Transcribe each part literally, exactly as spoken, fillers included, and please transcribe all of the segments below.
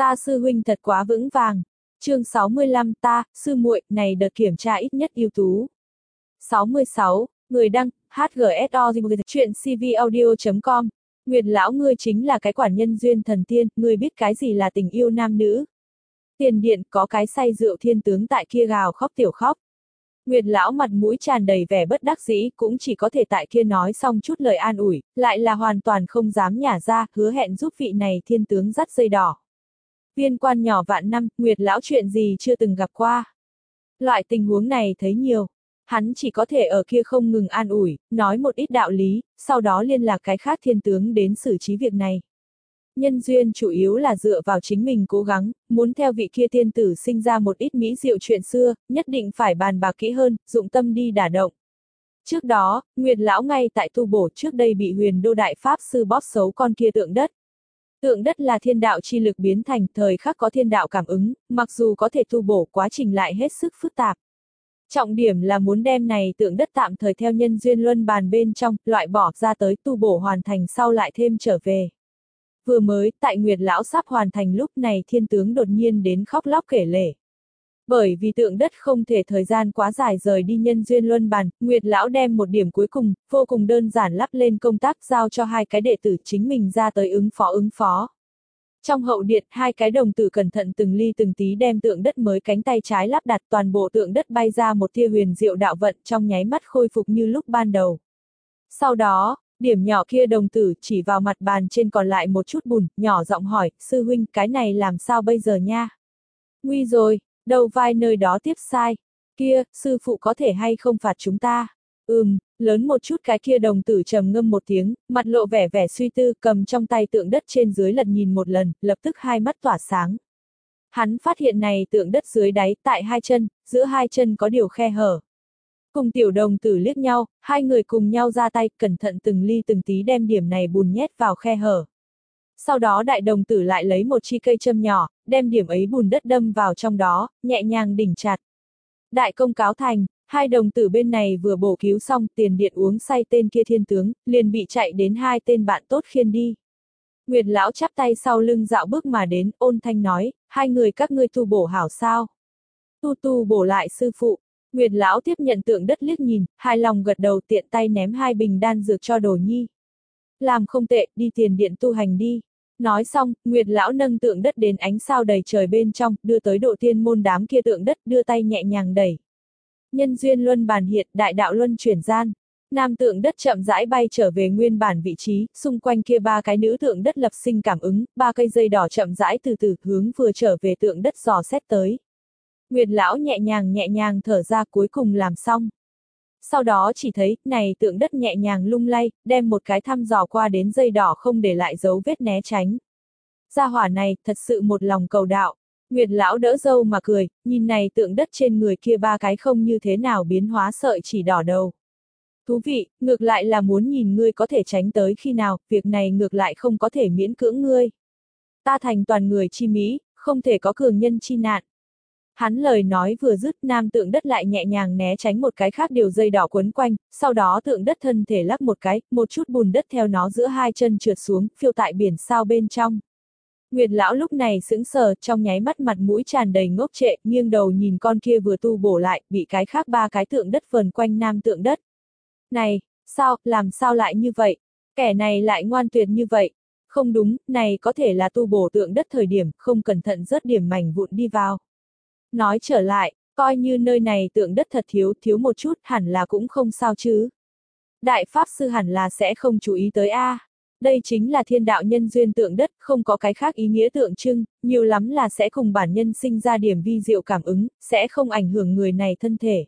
Ta sư huynh thật quá vững vàng. Chương sáu mươi lăm ta, sư muội, này đợt kiểm tra ít nhất ưu tú. sáu mươi sáu, người đăng, hát giê ét o chuyện cvaudio chấm com. Nguyệt lão ngươi chính là cái quản nhân duyên thần tiên, ngươi biết cái gì là tình yêu nam nữ. Tiền điện có cái say rượu thiên tướng tại kia gào khóc tiểu khóc. Nguyệt lão mặt mũi tràn đầy vẻ bất đắc dĩ, cũng chỉ có thể tại kia nói xong chút lời an ủi, lại là hoàn toàn không dám nhả ra, hứa hẹn giúp vị này thiên tướng dắt dây đỏ. Viên quan nhỏ vạn năm, Nguyệt lão chuyện gì chưa từng gặp qua. Loại tình huống này thấy nhiều. Hắn chỉ có thể ở kia không ngừng an ủi, nói một ít đạo lý, sau đó liên lạc cái khác thiên tướng đến xử trí việc này. Nhân duyên chủ yếu là dựa vào chính mình cố gắng, muốn theo vị kia tiên tử sinh ra một ít mỹ diệu chuyện xưa, nhất định phải bàn bạc kỹ hơn, dụng tâm đi đả động. Trước đó, Nguyệt lão ngay tại tu bổ trước đây bị Huyền Đô Đại Pháp Sư bóp xấu con kia tượng đất. Tượng đất là thiên đạo chi lực biến thành, thời khắc có thiên đạo cảm ứng, mặc dù có thể tu bổ, quá trình lại hết sức phức tạp. Trọng điểm là muốn đem này tượng đất tạm thời theo nhân duyên luân bàn bên trong, loại bỏ ra tới tu bổ hoàn thành sau lại thêm trở về. Vừa mới, tại Nguyệt lão sắp hoàn thành lúc này thiên tướng đột nhiên đến khóc lóc kể lể. Bởi vì tượng đất không thể thời gian quá dài rời đi nhân duyên luân bàn, Nguyệt lão đem một điểm cuối cùng, vô cùng đơn giản lắp lên công tác giao cho hai cái đệ tử chính mình ra tới ứng phó ứng phó. Trong hậu điện, hai cái đồng tử cẩn thận từng ly từng tí đem tượng đất mới cánh tay trái lắp đặt, toàn bộ tượng đất bay ra một tia huyền diệu đạo vận, trong nháy mắt khôi phục như lúc ban đầu. Sau đó, điểm nhỏ kia đồng tử chỉ vào mặt bàn trên còn lại một chút bùn, nhỏ giọng hỏi, sư huynh, cái này làm sao bây giờ nha? Nguy rồi, đầu vai nơi đó tiếp sai. Kia, sư phụ có thể hay không phạt chúng ta? Ừm, lớn một chút cái kia đồng tử trầm ngâm một tiếng, mặt lộ vẻ vẻ suy tư, cầm trong tay tượng đất trên dưới lật nhìn một lần, lập tức hai mắt tỏa sáng. Hắn phát hiện này tượng đất dưới đáy, tại hai chân, giữa hai chân có điều khe hở. Cùng tiểu đồng tử liếc nhau, hai người cùng nhau ra tay, cẩn thận từng ly từng tí đem điểm này bùn nhét vào khe hở. Sau đó đại đồng tử lại lấy một chi cây châm nhỏ, đem điểm ấy bùn đất đâm vào trong đó, nhẹ nhàng đỉnh chặt. Đại công cáo thành, hai đồng tử bên này vừa bổ cứu xong, tiền điện uống say tên kia thiên tướng, liền bị chạy đến hai tên bạn tốt khiêng đi. Nguyệt lão chắp tay sau lưng dạo bước mà đến, ôn thanh nói, hai người các ngươi tu bổ hảo sao? Tu tu bổ lại sư phụ. Nguyệt lão tiếp nhận tượng đất liếc nhìn, hài lòng gật đầu, tiện tay ném hai bình đan dược cho Đồ Nhi. Làm không tệ, đi tiền điện tu hành đi. Nói xong, Nguyệt lão nâng tượng đất đến ánh sao đầy trời bên trong, đưa tới độ tiên môn đám kia tượng đất, đưa tay nhẹ nhàng đẩy. Nhân duyên luân bàn hiện, đại đạo luân chuyển gian. Nam tượng đất chậm rãi bay trở về nguyên bản vị trí, xung quanh kia ba cái nữ tượng đất lập sinh cảm ứng, ba cây dây đỏ chậm rãi từ từ hướng vừa trở về tượng đất dò xét tới. Nguyệt lão nhẹ nhàng nhẹ nhàng thở ra, cuối cùng làm xong. Sau đó chỉ thấy, này tượng đất nhẹ nhàng lung lay, đem một cái thăm dò qua đến dây đỏ không để lại dấu vết né tránh. Gia hỏa này, thật sự một lòng cầu đạo. Nguyệt lão đỡ dâu mà cười, nhìn này tượng đất trên người kia ba cái không như thế nào biến hóa sợi chỉ đỏ đầu. Thú vị, ngược lại là muốn nhìn ngươi có thể tránh tới khi nào, việc này ngược lại không có thể miễn cưỡng ngươi. Ta thành toàn người chi mỹ, không thể có cường nhân chi nạn. Hắn lời nói vừa dứt, nam tượng đất lại nhẹ nhàng né tránh một cái khác điều dây đỏ quấn quanh, sau đó tượng đất thân thể lắc một cái, một chút bùn đất theo nó giữa hai chân trượt xuống, phiêu tại biển sao bên trong. Nguyệt lão lúc này sững sờ, trong nháy mắt mặt mũi tràn đầy ngốc trệ, nghiêng đầu nhìn con kia vừa tu bổ lại, bị cái khác ba cái tượng đất vờn quanh nam tượng đất. Này, sao, làm sao lại như vậy? Kẻ này lại ngoan tuyệt như vậy? Không đúng, này có thể là tu bổ tượng đất thời điểm, không cẩn thận rớt điểm mảnh vụn đi vào. Nói trở lại, coi như nơi này tượng đất thật thiếu, thiếu một chút, hẳn là cũng không sao chứ. Đại Pháp Sư hẳn là sẽ không chú ý tới a. Đây chính là thiên đạo nhân duyên tượng đất, không có cái khác ý nghĩa tượng trưng, nhiều lắm là sẽ cùng bản nhân sinh ra điểm vi diệu cảm ứng, sẽ không ảnh hưởng người này thân thể.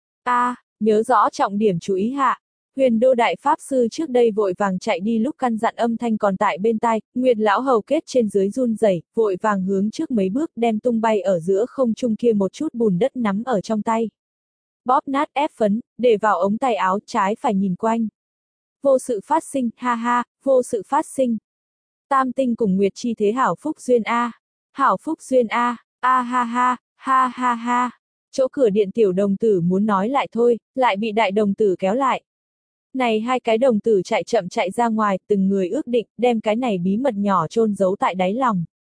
A, nhớ rõ trọng điểm chú ý hạ. Huyền Đô Đại Pháp Sư trước đây vội vàng chạy đi lúc căn dặn âm thanh còn tại bên tai, Nguyệt lão hầu kết trên dưới run rẩy, vội vàng hướng trước mấy bước đem tung bay ở giữa không trung kia một chút bùn đất nắm ở trong tay. Bóp nát ép phấn, để vào ống tay áo, trái phải nhìn quanh. Vô sự phát sinh, ha ha, vô sự phát sinh. Tam tinh cùng Nguyệt chi thế hảo phúc duyên a. Hảo phúc duyên a, a ha ha, ha ha ha. Chỗ cửa điện tiểu đồng tử muốn nói lại thôi, lại bị đại đồng tử kéo lại. Này hai cái đồng tử chạy chậm chạy ra ngoài, từng người ước định, đem cái này bí mật nhỏ chôn giấu tại đáy lòng.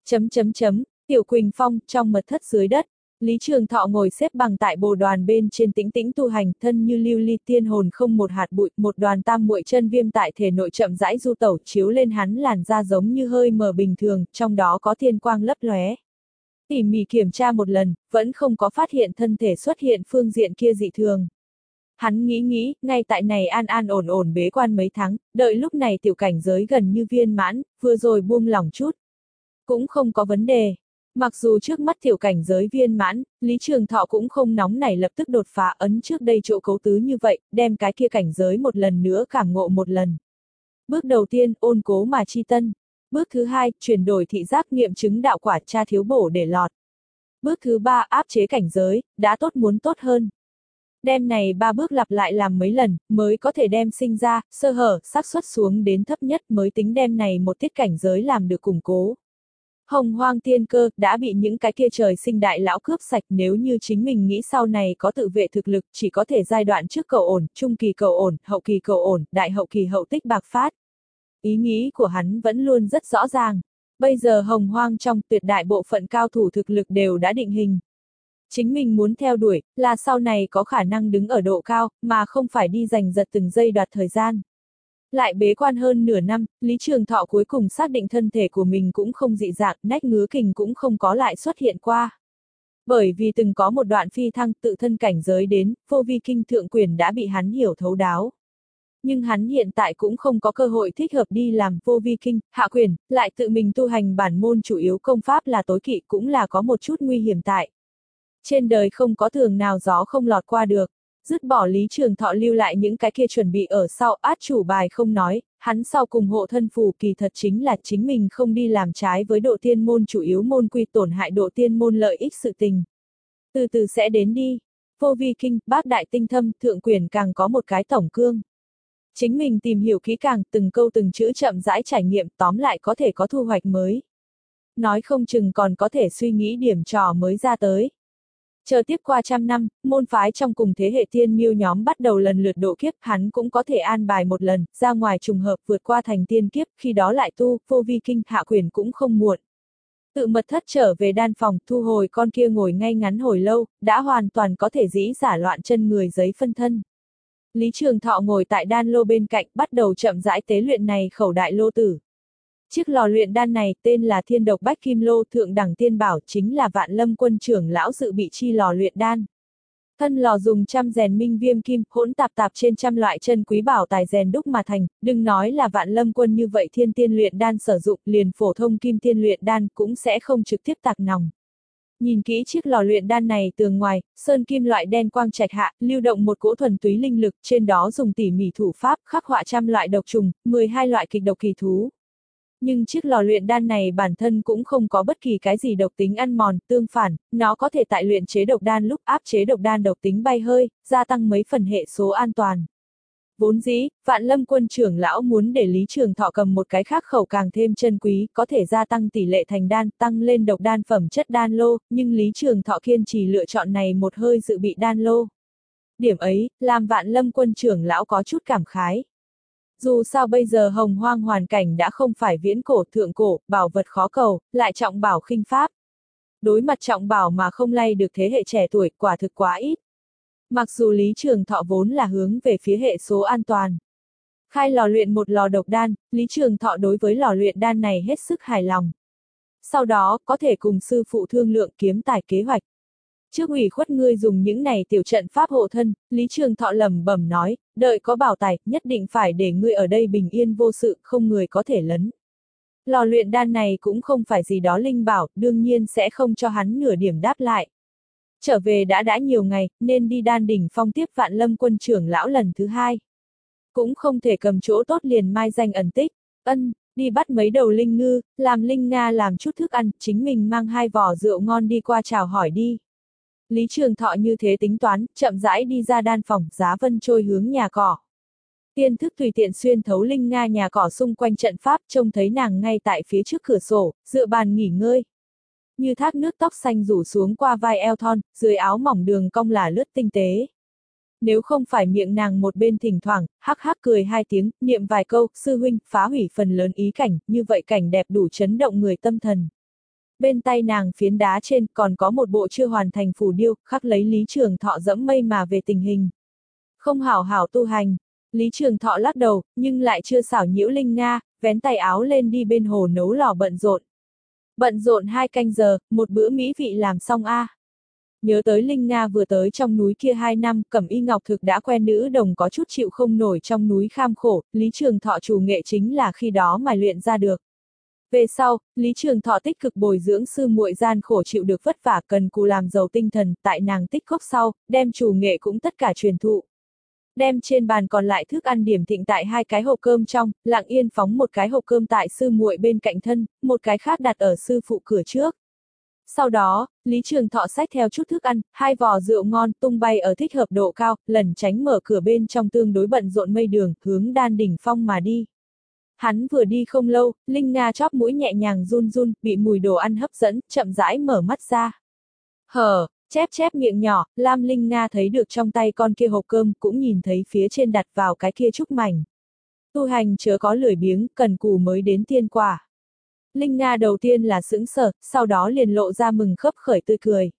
Chấm chấm chấm, Tiểu Quỳnh Phong, trong mật thất dưới đất, Lý Trường Thọ ngồi xếp bằng tại bồ đoàn bên trên tĩnh tĩnh tu hành, thân như lưu ly tiên hồn không một hạt bụi, một đoàn tam muội chân viêm tại thể nội chậm rãi du tẩu chiếu lên hắn làn da giống như hơi mờ bình thường, trong đó có thiên quang lấp lóe. Tỉ mỉ kiểm tra một lần, vẫn không có phát hiện thân thể xuất hiện phương diện kia dị thường. Hắn nghĩ nghĩ, ngay tại này an an ổn ổn bế quan mấy tháng, đợi lúc này tiểu cảnh giới gần như viên mãn, vừa rồi buông lỏng chút. Cũng không có vấn đề. Mặc dù trước mắt tiểu cảnh giới viên mãn, Lý Trường Thọ cũng không nóng nảy lập tức đột phá ấn trước đây chỗ cấu tứ như vậy, đem cái kia cảnh giới một lần nữa cảm ngộ một lần. Bước đầu tiên, ôn cố mà chi tân. Bước thứ hai, chuyển đổi thị giác nghiệm chứng đạo quả cha thiếu bổ để lọt. Bước thứ ba, áp chế cảnh giới, đã tốt muốn tốt hơn. Đem này ba bước lặp lại làm mấy lần, mới có thể đem sinh ra, sơ hở, xác suất xuống đến thấp nhất mới tính đem này một tiết cảnh giới làm được củng cố. Hồng Hoang Tiên Cơ đã bị những cái kia trời sinh đại lão cướp sạch, nếu như chính mình nghĩ sau này có tự vệ thực lực chỉ có thể giai đoạn trước cầu ổn, trung kỳ cầu ổn, hậu kỳ cầu ổn, đại hậu kỳ hậu tích bạc phát. Ý nghĩ của hắn vẫn luôn rất rõ ràng. Bây giờ Hồng Hoang trong tuyệt đại bộ phận cao thủ thực lực đều đã định hình. Chính mình muốn theo đuổi, là sau này có khả năng đứng ở độ cao, mà không phải đi giành giật từng giây đoạt thời gian. Lại bế quan hơn nửa năm, Lý Trường Thọ cuối cùng xác định thân thể của mình cũng không dị dạng, nách ngứa kình cũng không có lại xuất hiện qua. Bởi vì từng có một đoạn phi thăng tự thân cảnh giới đến, vô vi kinh thượng quyền đã bị hắn hiểu thấu đáo. Nhưng hắn hiện tại cũng không có cơ hội thích hợp đi làm vô vi kinh, hạ quyền, lại tự mình tu hành bản môn chủ yếu công pháp là tối kỵ cũng là có một chút nguy hiểm tại. Trên đời không có thường nào gió không lọt qua được. Dứt bỏ Lý Trường Thọ lưu lại những cái kia chuẩn bị ở sau át chủ bài không nói, hắn sau cùng hộ thân phù kỳ thật chính là chính mình không đi làm trái với độ tiên môn chủ yếu môn quy tổn hại độ tiên môn lợi ích sự tình. Từ từ sẽ đến đi. Vô vi kinh, bác đại tinh thâm, thượng quyền càng có một cái tổng cương. Chính mình tìm hiểu kỹ càng, từng câu từng chữ chậm rãi trải nghiệm, tóm lại có thể có thu hoạch mới. Nói không chừng còn có thể suy nghĩ điểm trò mới ra tới. Chờ tiếp qua trăm năm, môn phái trong cùng thế hệ tiên miêu nhóm bắt đầu lần lượt độ kiếp, hắn cũng có thể an bài một lần, ra ngoài trùng hợp vượt qua thành tiên kiếp, khi đó lại tu, vô vi kinh, hạ quyền cũng không muộn. Tự mật thất trở về đan phòng, thu hồi con kia ngồi ngay ngắn hồi lâu, đã hoàn toàn có thể dĩ giả loạn chân người giấy phân thân. Lý Trường Thọ ngồi tại đan lô bên cạnh, bắt đầu chậm rãi tế luyện này khẩu đại lô tử. Chiếc lò luyện đan này tên là Thiên Độc Bách Kim Lô thượng đẳng tiên bảo, chính là Vạn Lâm Quân trưởng lão dự bị chi lò luyện đan. Thân lò dùng trăm rèn minh viêm kim, hỗn tạp tạp trên trăm loại chân quý bảo tài rèn đúc mà thành, đừng nói là Vạn Lâm Quân như vậy thiên tiên luyện đan sử dụng, liền phổ thông kim tiên luyện đan cũng sẽ không trực tiếp tạc nòng. Nhìn kỹ chiếc lò luyện đan này tường ngoài, sơn kim loại đen quang trạch hạ, lưu động một cỗ thuần túy linh lực, trên đó dùng tỉ mỉ thủ pháp, khắc họa trăm loại độc trùng, mười hai loại kịch độc kỳ thú. Nhưng chiếc lò luyện đan này bản thân cũng không có bất kỳ cái gì độc tính ăn mòn, tương phản, nó có thể tại luyện chế độc đan lúc áp chế độc đan độc tính bay hơi, gia tăng mấy phần hệ số an toàn. Vốn dĩ, Vạn Lâm Quân trưởng lão muốn để Lý Trường Thọ cầm một cái khác khẩu càng thêm chân quý, có thể gia tăng tỷ lệ thành đan, tăng lên độc đan phẩm chất đan lô, nhưng Lý Trường Thọ kiên trì lựa chọn này một hơi dự bị đan lô. Điểm ấy, làm Vạn Lâm Quân trưởng lão có chút cảm khái. Dù sao bây giờ Hồng Hoang hoàn cảnh đã không phải viễn cổ thượng cổ, bảo vật khó cầu, lại trọng bảo khinh pháp. Đối mặt trọng bảo mà không lay được thế hệ trẻ tuổi, quả thực quá ít. Mặc dù Lý Trường Thọ vốn là hướng về phía hệ số an toàn. Khai lò luyện một lò độc đan, Lý Trường Thọ đối với lò luyện đan này hết sức hài lòng. Sau đó, có thể cùng sư phụ thương lượng kiếm tài kế hoạch. Trước ủy khuất ngươi dùng những này tiểu trận pháp hộ thân, Lý Trường Thọ lẩm bẩm nói, đợi có bảo tài, nhất định phải để ngươi ở đây bình yên vô sự, không người có thể lấn. Lò luyện đan này cũng không phải gì đó linh bảo, đương nhiên sẽ không cho hắn nửa điểm đáp lại. Trở về đã đã nhiều ngày, nên đi đan đỉnh phong tiếp Vạn Lâm Quân trưởng lão lần thứ hai. Cũng không thể cầm chỗ tốt liền mai danh ẩn tích, ân, đi bắt mấy đầu linh ngư, làm linh nga làm chút thức ăn, chính mình mang hai vỏ rượu ngon đi qua chào hỏi đi. Lý Trường Thọ như thế tính toán, chậm rãi đi ra đan phòng, Giá Vân trôi hướng nhà cỏ. Tiên thức tùy tiện xuyên thấu linh nga nhà cỏ xung quanh trận pháp, trông thấy nàng ngay tại phía trước cửa sổ, dựa bàn nghỉ ngơi. Như thác nước tóc xanh rủ xuống qua vai eo thon, dưới áo mỏng đường cong là lướt tinh tế. Nếu không phải miệng nàng một bên thỉnh thoảng, hắc hắc cười hai tiếng, niệm vài câu, sư huynh, phá hủy phần lớn ý cảnh, như vậy cảnh đẹp đủ chấn động người tâm thần. Bên tay nàng phiến đá trên còn có một bộ chưa hoàn thành phù điêu, khắc lấy Lý Trường Thọ dẫm mây mà về tình hình. Không hảo hảo tu hành. Lý Trường Thọ lắc đầu, nhưng lại chưa xảo nhiễu Linh Nga, vén tay áo lên đi bên hồ nấu lò bận rộn. Bận rộn hai canh giờ, một bữa mỹ vị làm xong a. À. Nhớ tới Linh Nga vừa tới trong núi kia hai năm, Cẩm Y Ngọc Thực đã quen nữ đồng có chút chịu không nổi trong núi kham khổ, Lý Trường Thọ chủ nghệ chính là khi đó mài luyện ra được. Về sau, Lý Trường Thọ tích cực bồi dưỡng sư muội gian khổ chịu được vất vả cần cù làm giàu tinh thần, tại nàng tích khốc sau, đem chủ nghệ cũng tất cả truyền thụ. Đem trên bàn còn lại thức ăn điểm thịnh tại hai cái hộp cơm trong, lặng yên phóng một cái hộp cơm tại sư muội bên cạnh thân, một cái khác đặt ở sư phụ cửa trước. Sau đó, Lý Trường Thọ xách theo chút thức ăn, hai vò rượu ngon tung bay ở thích hợp độ cao, lẩn tránh mở cửa bên trong tương đối bận rộn mây đường, hướng Đan Đỉnh Phong mà đi. Hắn vừa đi không lâu, Linh Nga chóp mũi nhẹ nhàng run run, bị mùi đồ ăn hấp dẫn, chậm rãi mở mắt ra. Hờ, chép chép miệng nhỏ, Lam Linh Nga thấy được trong tay con kia hộp cơm, cũng nhìn thấy phía trên đặt vào cái kia trúc mảnh. Tu hành chớ có lười biếng, cần cù mới đến tiên quả. Linh Nga đầu tiên là sững sờ, sau đó liền lộ ra mừng khấp khởi tươi cười.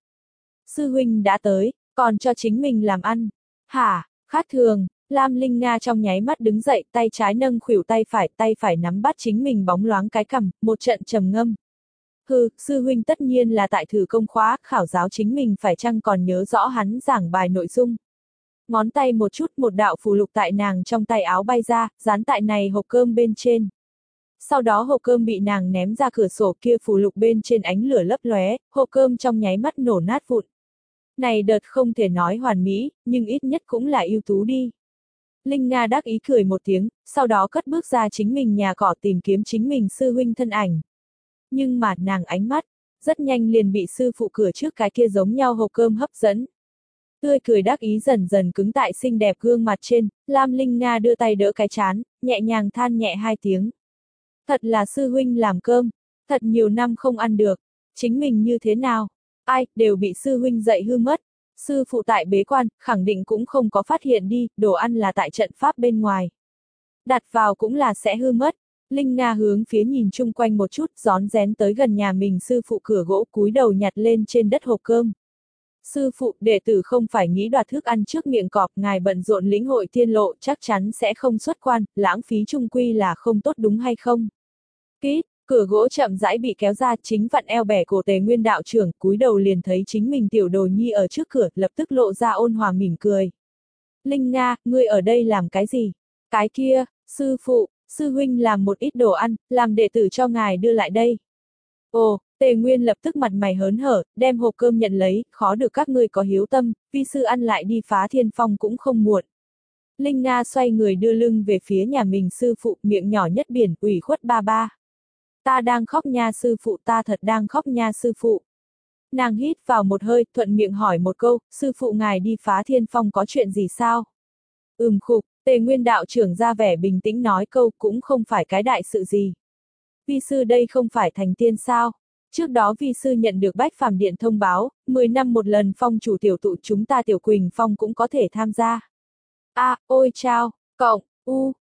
Sư huynh đã tới, còn cho chính mình làm ăn. Hả, khác thường, Lam Linh Nga trong nháy mắt đứng dậy, tay trái nâng khuỷu tay phải, tay phải nắm bắt chính mình bóng loáng cái cằm, một trận trầm ngâm. Hừ, sư huynh tất nhiên là tại thử công khóa, khảo giáo chính mình phải chăng còn nhớ rõ hắn giảng bài nội dung. Ngón tay một chút, một đạo phù lục tại nàng trong tay áo bay ra, dán tại này hộp cơm bên trên. Sau đó hộp cơm bị nàng ném ra cửa sổ, kia phù lục bên trên ánh lửa lấp lóe, hộp cơm trong nháy mắt nổ nát vụn. Này đợt không thể nói hoàn mỹ, nhưng ít nhất cũng là ưu tú đi. Linh Nga đắc ý cười một tiếng, sau đó cất bước ra chính mình nhà cỏ tìm kiếm chính mình sư huynh thân ảnh. Nhưng mà nàng ánh mắt, rất nhanh liền bị sư phụ cửa trước cái kia giống nhau hộp cơm hấp dẫn. Tươi cười đắc ý dần dần cứng tại xinh đẹp gương mặt trên, Lam Linh Nga đưa tay đỡ cái chán, nhẹ nhàng than nhẹ hai tiếng. Thật là sư huynh làm cơm, thật nhiều năm không ăn được, chính mình như thế nào, ai, đều bị sư huynh dạy hư mất. Sư phụ tại bế quan, khẳng định cũng không có phát hiện đi, đồ ăn là tại trận pháp bên ngoài. Đặt vào cũng là sẽ hư mất. Linh Nga hướng phía nhìn chung quanh một chút, rón rén tới gần nhà mình sư phụ cửa gỗ, cúi đầu nhặt lên trên đất hộp cơm. Sư phụ, đệ tử không phải nghĩ đoạt thức ăn trước miệng cọp, ngài bận rộn lĩnh hội tiên lộ, chắc chắn sẽ không xuất quan, lãng phí chung quy là không tốt đúng hay không? Kít, cửa gỗ chậm rãi bị kéo ra, chính vặn eo bẻ cổ Tề Nguyên đạo trưởng, cúi đầu liền thấy chính mình tiểu đồ nhi ở trước cửa, lập tức lộ ra ôn hòa mỉm cười. Linh Nga, ngươi ở đây làm cái gì? Cái kia, sư phụ, sư huynh làm một ít đồ ăn, làm đệ tử cho ngài đưa lại đây. Ồ, Tề Nguyên lập tức mặt mày hớn hở, đem hộp cơm nhận lấy, khó được các ngươi có hiếu tâm, vi sư ăn lại đi Phá Thiên Phong cũng không muộn. Linh Nga xoay người đưa lưng về phía nhà mình sư phụ, miệng nhỏ nhất biển, ủy khuất ba ba. Ta đang khóc nha sư phụ, ta thật đang khóc nha sư phụ. Nàng hít vào một hơi, thuận miệng hỏi một câu, sư phụ ngài đi Phá Thiên Phong có chuyện gì sao? Ừm khục, Tề Nguyên đạo trưởng ra vẻ bình tĩnh nói câu, cũng không phải cái đại sự gì. Vi sư đây không phải thành tiên sao? Trước đó vi sư nhận được Bách Phàm Điện thông báo, mười năm một lần phong chủ tiểu tụ chúng ta Tiểu Quỳnh Phong cũng có thể tham gia. A, à, ôi chao, cộng, u,